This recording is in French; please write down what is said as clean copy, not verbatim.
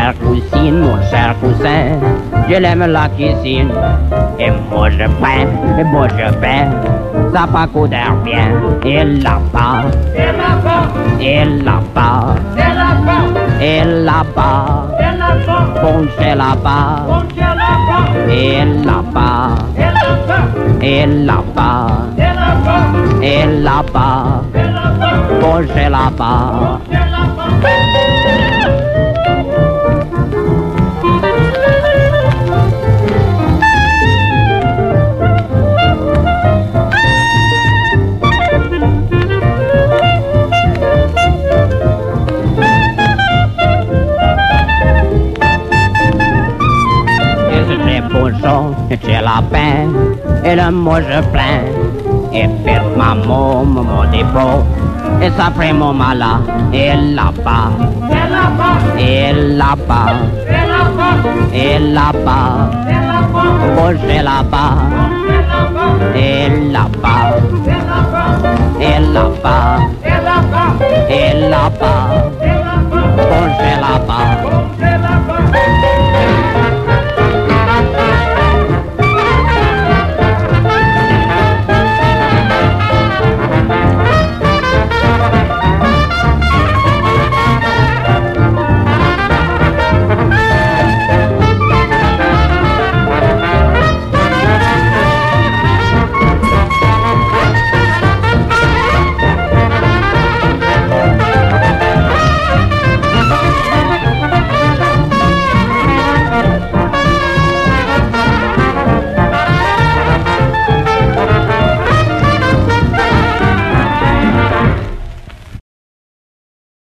chère cousine, mon cher cousin, je l'aime la cuisine. Et moi je peins, et moi je peins, ça pas coûte bien. Et là-bas, et là-bas, et là-bas, et là-bas, et là-bas, et là-bas, bon c'est là-bas, bon Dieu là-bas, et là-bas, et là-bas, et là-bas, et là-bas, et là-bas, et là-bas, bon c'est là-bas. Dieu là-bas. J'ai la peine et le mot je plains. Et faire ma môme, mon dépôt, et ça fait mon malin. Et là-bas, Et là-bas, et là-bas, et là-bas, et là-bas, et là-bas, bon c'est là-bas, et là-bas, et là-bas, et là-bas, et là-bas, et là-bas, et là-bas,